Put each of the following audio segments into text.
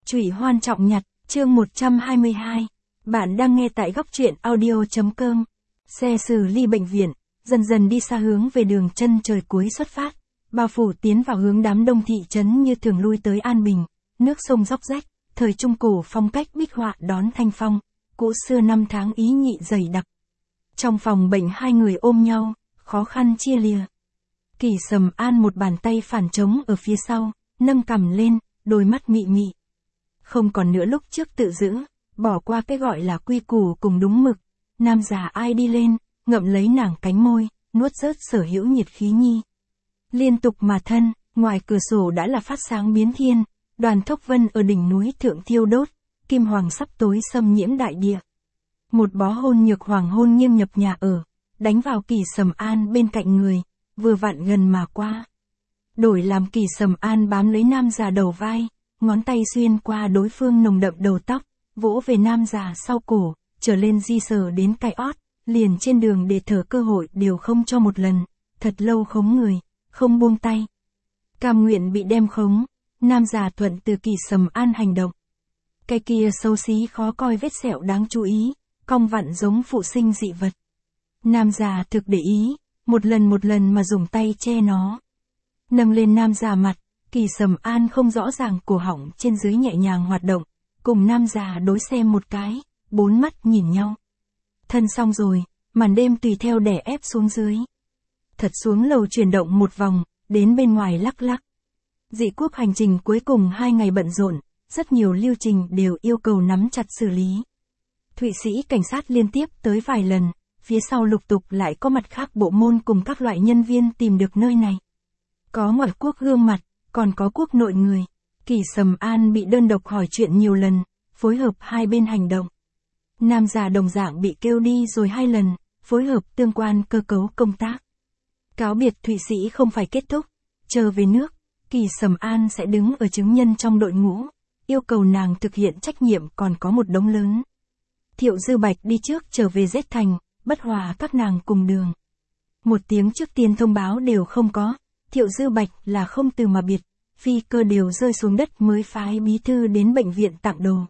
Trụy Hoan Trọng Nhặt, chương 122. Bạn đang nghe tại góc truyện audio.com. Xe xử ly bệnh viện, dần dần đi xa hướng về đường chân trời cuối xuất phát. Bao phủ tiến vào hướng đám đông thị trấn như thường lui tới An Bình, nước sông róc rách, thời trung cổ phong cách bích họa đón thanh phong, cũ xưa năm tháng ý nhị dày đặc. Trong phòng bệnh hai người ôm nhau, khó khăn chia lìa. Kỳ Sầm An một bàn tay phản trống ở phía sau, nâng cằm lên, đôi mắt mị mị. Không còn nữa lúc trước tự giữ, bỏ qua cái gọi là quy củ cùng đúng mực. Nam già ai đi lên, ngậm lấy nàng cánh môi, nuốt rớt sở hữu nhiệt khí nhi. Liên tục mà thân, ngoài cửa sổ đã là phát sáng biến thiên, đoàn thốc vân ở đỉnh núi thượng thiêu đốt, kim hoàng sắp tối xâm nhiễm đại địa. Một bó hôn nhược hoàng hôn nghiêng nhập nhà ở, đánh vào Kỳ Sầm An bên cạnh người, vừa vặn gần mà qua. Đổi làm Kỳ Sầm An bám lấy nam già đầu vai, ngón tay xuyên qua đối phương nồng đậm đầu tóc, vỗ về nam già sau cổ, trở lên di sờ đến cái ót, liền trên đường để thở cơ hội đều không cho một lần, thật lâu khống người, không buông tay. Cam nguyện bị đem khống, nam già thuận từ Kỳ Sầm An hành động. Cái kia xấu xí khó coi vết sẹo đáng chú ý, cong vặn giống phụ sinh dị vật. Nam già thực để ý, một lần mà dùng tay che nó. Nâng lên nam già mặt, Kỳ Sầm An không rõ ràng cổ họng trên dưới nhẹ nhàng hoạt động, cùng nam già đối xem một cái, bốn mắt nhìn nhau. Thân xong rồi, màn đêm tùy theo đè ép xuống dưới. Thật xuống lầu chuyển động một vòng, đến bên ngoài lắc lắc. Dị quốc hành trình cuối cùng 2 ngày bận rộn, rất nhiều lưu trình đều yêu cầu nắm chặt xử lý. Thụy Sĩ cảnh sát liên tiếp tới vài lần, phía sau lục tục lại có mặt khác bộ môn cùng các loại nhân viên tìm được nơi này. Có ngoại quốc gương mặt, còn có quốc nội người. Kỳ Sầm An bị đơn độc hỏi chuyện nhiều lần, phối hợp hai bên hành động. Nam già đồng dạng bị kêu đi rồi 2 lần, phối hợp tương quan cơ cấu công tác. Cáo biệt Thụy Sĩ không phải kết thúc, chờ về nước, Kỳ Sầm An sẽ đứng ở chứng nhân trong đội ngũ, yêu cầu nàng thực hiện trách nhiệm còn có một đống lớn. Thiệu Dư Bạch đi trước trở về Dết Thành, bất hòa các nàng cùng đường. Một tiếng trước tiên thông báo đều không có, Thiệu Dư Bạch là không từ mà biệt, phi cơ đều rơi xuống đất mới phái bí thư đến bệnh viện tặng đồ.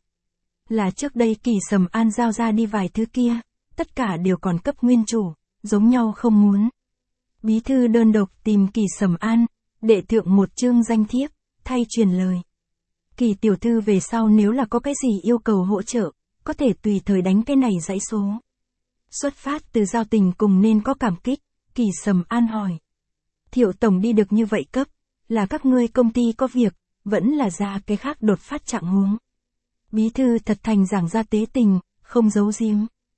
Là trước đây Kỳ Sầm An giao ra đi vài thứ kia, tất cả đều còn cấp nguyên chủ, giống nhau không muốn. Bí thư đơn độc tìm Kỳ Sầm An, đệ thượng một chương danh thiếp, thay truyền lời. Kỳ tiểu thư về sau nếu là có cái gì yêu cầu hỗ trợ, có thể tùy thời đánh cái này dãy số. Xuất phát từ giao tình cùng nên có cảm kích, Kỳ Sầm An hỏi. Thiệu tổng đi được như vậy cấp, là các ngươi công ty có việc, vẫn là ra cái khác đột phát trạng huống. Bí thư thật thành giảng ra tế tình, không giấu giếm.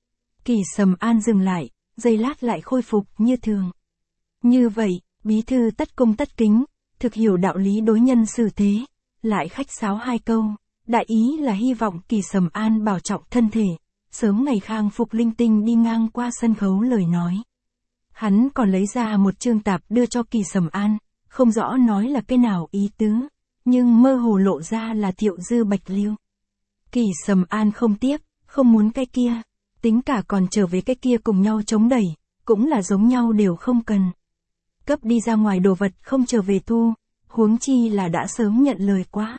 Kỳ Sầm An dừng lại, giây lát lại khôi phục như thường. Như vậy, bí thư tất cung tất kính, thực hiểu đạo lý đối nhân xử thế, lại khách sáo 2 câu, đại ý là hy vọng Kỳ Sầm An bảo trọng thân thể, sớm ngày khang phục linh tinh đi ngang qua sân khấu lời nói. Hắn còn lấy ra một chương tạp đưa cho Kỳ Sầm An, không rõ nói là cái nào ý tứ, nhưng mơ hồ lộ ra là Thiệu Dư Bạch lưu. Kỳ Sầm An không tiếp, không muốn cái kia, tính cả còn trở về cái kia cùng nhau chống đẩy, cũng là giống nhau đều không cần. Cấp đi ra ngoài đồ vật không trở về thu, huống chi là đã sớm nhận lời quá.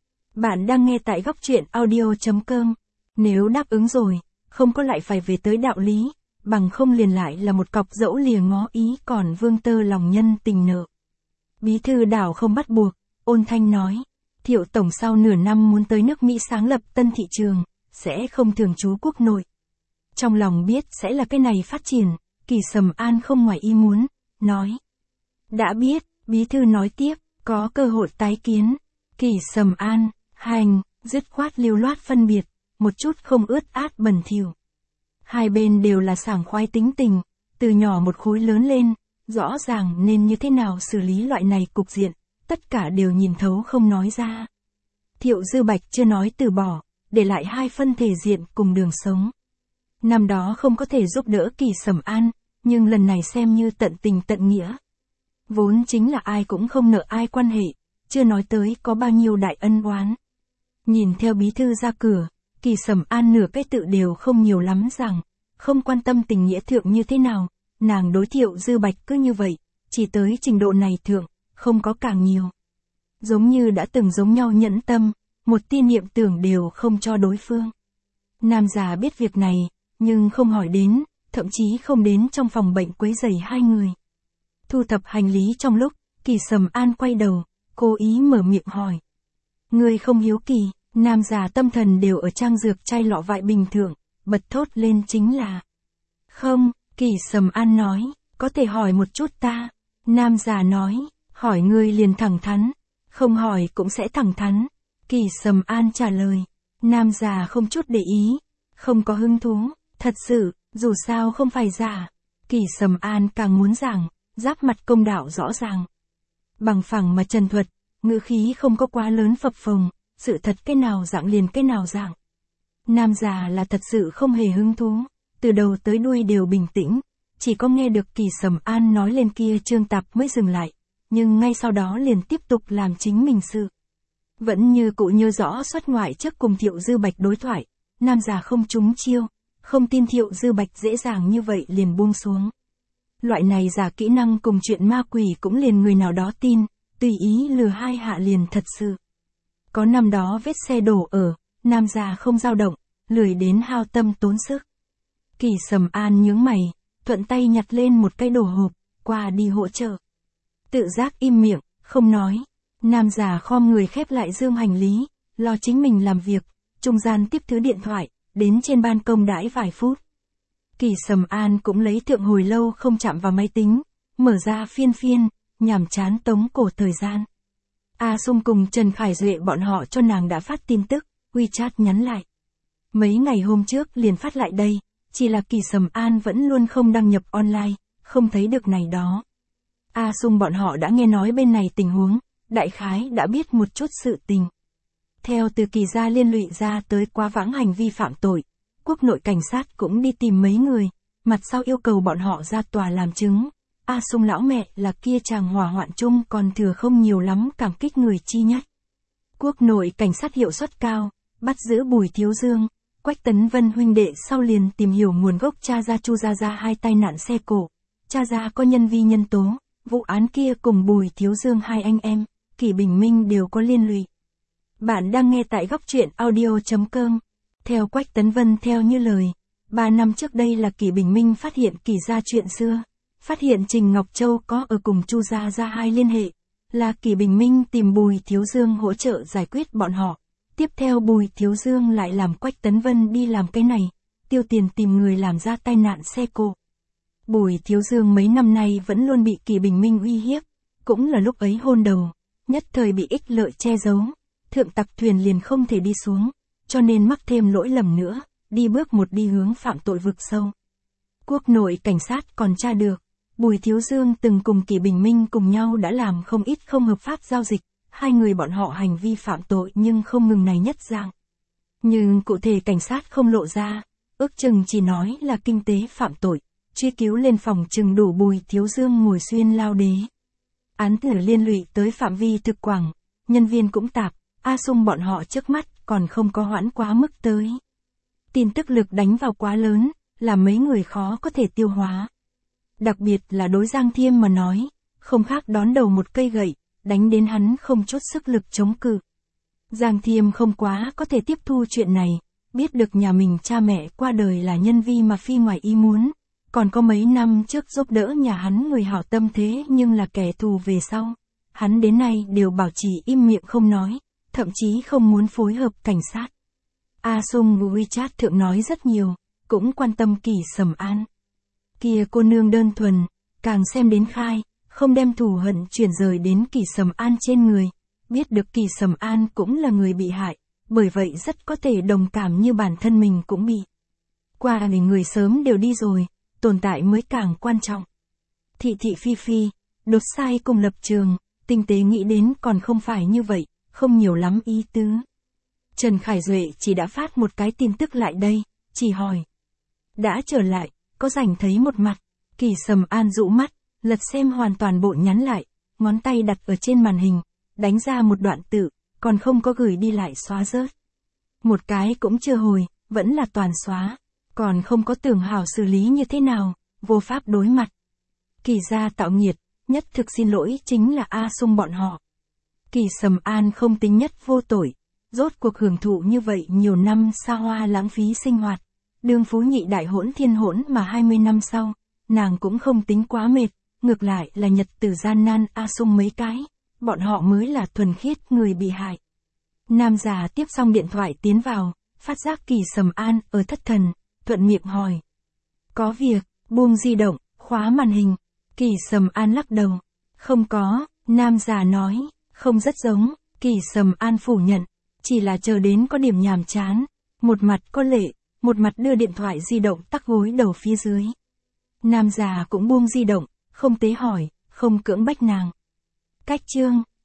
Bạn đang nghe tại góc truyện audio.com, nếu đáp ứng rồi, không có lại phải về tới đạo lý, bằng không liền lại là một cọc dẫu lìa ngó ý còn vương tơ lòng nhân tình nợ. Bí thư đảo không bắt buộc, ôn thanh nói, Thiệu tổng sau nửa năm muốn tới nước Mỹ sáng lập tân thị trường, sẽ không thường trú quốc nội. Trong lòng biết sẽ là cái này phát triển, Kỳ Sầm An không ngoài ý muốn, nói. Đã biết, bí thư nói tiếp, có cơ hội tái kiến. Kỳ Sầm An, hành, dứt khoát lưu loát phân biệt, một chút không ướt át bẩn thỉu. Hai bên đều là sảng khoái tính tình, từ nhỏ một khối lớn lên, rõ ràng nên như thế nào xử lý loại này cục diện, tất cả đều nhìn thấu không nói ra. Thiệu Dư Bạch chưa nói từ bỏ, để lại 2 phân thể diện cùng đường sống. Năm đó không có thể giúp đỡ Kỳ Sầm An, nhưng lần này xem như tận tình tận nghĩa. Vốn chính là ai cũng không nợ ai quan hệ, chưa nói tới có bao nhiêu đại ân oán. Nhìn theo bí thư ra cửa, Kỳ Sầm An nửa cái tự đều không nhiều lắm rằng, không quan tâm tình nghĩa thượng như thế nào, nàng đối Thiệu Dư Bạch cứ như vậy, chỉ tới trình độ này thượng, không có càng nhiều. Giống như đã từng giống nhau nhẫn tâm, một tin niệm tưởng đều không cho đối phương. Nam già biết việc này, nhưng không hỏi đến, thậm chí không đến trong phòng bệnh quấy rầy hai người. Thu thập hành lý trong lúc, Kỳ Sầm An quay đầu, cố ý mở miệng hỏi. Ngươi không hiếu kỳ, nam già tâm thần đều ở trang dược chai lọ vại bình thường, bật thốt lên chính là. Không, Kỳ Sầm An nói, có thể hỏi một chút ta. Nam già nói, hỏi ngươi liền thẳng thắn, không hỏi cũng sẽ thẳng thắn. Kỳ Sầm An trả lời, nam già không chút để ý, không có hứng thú, thật sự, dù sao không phải giả. Kỳ Sầm An càng muốn giảng, giáp mặt công đạo rõ ràng. Bằng phẳng mà trần thuật, ngữ khí không có quá lớn phập phồng, sự thật cái nào dạng liền cái nào dạng. Nam già là thật sự không hề hứng thú, từ đầu tới đuôi đều bình tĩnh, chỉ có nghe được Kỳ Sầm An nói lên kia Trương Tạp mới dừng lại, nhưng ngay sau đó liền tiếp tục làm chính mình sự. Vẫn như cụ nhớ rõ xuất ngoại trước cùng Thiệu Dư Bạch đối thoại, nam già không trúng chiêu, không tin Thiệu Dư Bạch dễ dàng như vậy liền buông xuống. Loại này giả kỹ năng cùng chuyện ma quỷ cũng liền người nào đó tin, tùy ý lừa hai hạ liền thật sự. Có năm đó vết xe đổ ở, nam già không dao động, lười đến hao tâm tốn sức. Kỳ Sầm An nhướng mày, thuận tay nhặt lên một cái đồ hộp, qua đi hỗ trợ. Tự giác im miệng, không nói. Nam già khom người khép lại dương hành lý, lo chính mình làm việc, trung gian tiếp thứ điện thoại, đến trên ban công đãi vài phút. Kỳ Sầm An cũng lấy thượng hồi lâu không chạm vào máy tính, mở ra phiên, nhàm chán tống cổ thời gian. A Sung cùng Trần Khải Duệ bọn họ cho nàng đã phát tin tức, WeChat nhắn lại. Mấy ngày hôm trước liền phát lại đây, chỉ là Kỳ Sầm An vẫn luôn không đăng nhập online, không thấy được này đó. A Sung bọn họ đã nghe nói bên này tình huống, đại khái đã biết một chút sự tình. Theo từ Kỳ gia liên lụy ra tới quá vãng hành vi phạm tội, quốc nội cảnh sát cũng đi tìm mấy người, mặt sau yêu cầu bọn họ ra tòa làm chứng. A Sung lão mẹ là kia chàng hỏa hoạn chung còn thừa không nhiều lắm cảm kích người chi nhất. Quốc nội cảnh sát hiệu suất cao, bắt giữ Bùi Thiếu Dương, Quách Tấn Vân huynh đệ sau liền tìm hiểu nguồn gốc tra ra Chu Gia Gia hai tai nạn xe cộ, tra ra có nhân vi nhân tố, vụ án kia cùng Bùi Thiếu Dương hai anh em, Kỷ Bình Minh đều có liên lụy. Bạn đang nghe tại góc truyện audio.com. Theo Quách Tấn Vân theo như lời, 3 năm trước đây là Kỷ Bình Minh phát hiện Kỷ gia chuyện xưa, phát hiện Trình Ngọc Châu có ở cùng Chu Gia Gia hai liên hệ, là Kỷ Bình Minh tìm Bùi Thiếu Dương hỗ trợ giải quyết bọn họ. Tiếp theo Bùi Thiếu Dương lại làm Quách Tấn Vân đi làm cái này, tiêu tiền tìm người làm ra tai nạn xe cộ. Bùi Thiếu Dương mấy năm nay vẫn luôn bị Kỷ Bình Minh uy hiếp, cũng là lúc ấy hôn đầu, nhất thời bị ích lợi che giấu, thượng tặc thuyền liền không thể đi xuống, cho nên mắc thêm lỗi lầm nữa, đi bước một đi hướng phạm tội vực sâu. Quốc nội cảnh sát còn tra được, Bùi Thiếu Dương từng cùng Kỷ Bình Minh cùng nhau đã làm không ít không hợp pháp giao dịch, hai người bọn họ hành vi phạm tội nhưng không ngừng này nhất dạng. Nhưng cụ thể cảnh sát không lộ ra, ước chừng chỉ nói là kinh tế phạm tội, truy cứu lên phòng chừng đủ Bùi Thiếu Dương ngồi xuyên lao đế. Án tử liên lụy tới phạm vi thực quảng, nhân viên cũng tạp, A Sung bọn họ trước mắt còn không có hoãn quá mức tới. Tin tức lực đánh vào quá lớn, làm mấy người khó có thể tiêu hóa. Đặc biệt là đối Giang Thiêm mà nói, không khác đón đầu một cây gậy, đánh đến hắn không chút sức lực chống cự. Giang Thiêm không quá có thể tiếp thu chuyện này, biết được nhà mình cha mẹ qua đời là nhân vi mà phi ngoài ý muốn, còn có mấy năm trước giúp đỡ nhà hắn người hảo tâm thế nhưng là kẻ thù về sau. Hắn đến nay đều bảo trì im miệng không nói, thậm chí không muốn phối hợp cảnh sát. A Sung WeChat thượng nói rất nhiều, cũng quan tâm Kỷ Sầm An. Kia cô nương đơn thuần, càng xem đến khai, không đem thù hận chuyển rời đến Kỷ Sầm An trên người, biết được Kỷ Sầm An cũng là người bị hại, bởi vậy rất có thể đồng cảm như bản thân mình cũng bị. Qua người sớm đều đi rồi, tồn tại mới càng quan trọng. Thị thị phi phi, đột sai cùng lập trường, tinh tế nghĩ đến còn không phải như vậy, không nhiều lắm ý tứ. Trần Khải Duệ chỉ đã phát một cái tin tức lại đây, chỉ hỏi. Đã trở lại, có rảnh thấy một mặt, Kỷ Sầm An dụ mắt, lật xem hoàn toàn bộ nhắn lại, ngón tay đặt ở trên màn hình, đánh ra một đoạn tự, còn không có gửi đi lại xóa rớt. Một cái cũng chưa hồi, vẫn là toàn xóa, còn không có tưởng hảo xử lý như thế nào, vô pháp đối mặt. Kỷ gia tạo nghiệt, nhất thực xin lỗi chính là A Sung bọn họ. Kỷ Sầm An không tính nhất vô tội, rốt cuộc hưởng thụ như vậy nhiều năm xa hoa lãng phí sinh hoạt. Đương phú nhị đại hỗn thiên hỗn mà 20 năm sau, nàng cũng không tính quá mệt, ngược lại là nhật tử gian nan sung mấy cái, bọn họ mới là thuần khiết người bị hại. Nam già tiếp xong điện thoại tiến vào, phát giác Kỳ Sầm An ở thất thần, thuận miệng hỏi. Có việc, buông di động, khóa màn hình. Kỳ Sầm An lắc đầu. Không có, nam già nói, không rất giống. Kỳ Sầm An phủ nhận, chỉ là chờ đến có điểm nhàm chán, một mặt có lệ, một mặt đưa điện thoại di động tắc gối đầu phía dưới. Nam già cũng buông di động, không tế hỏi, không cưỡng bách nàng. Cách chương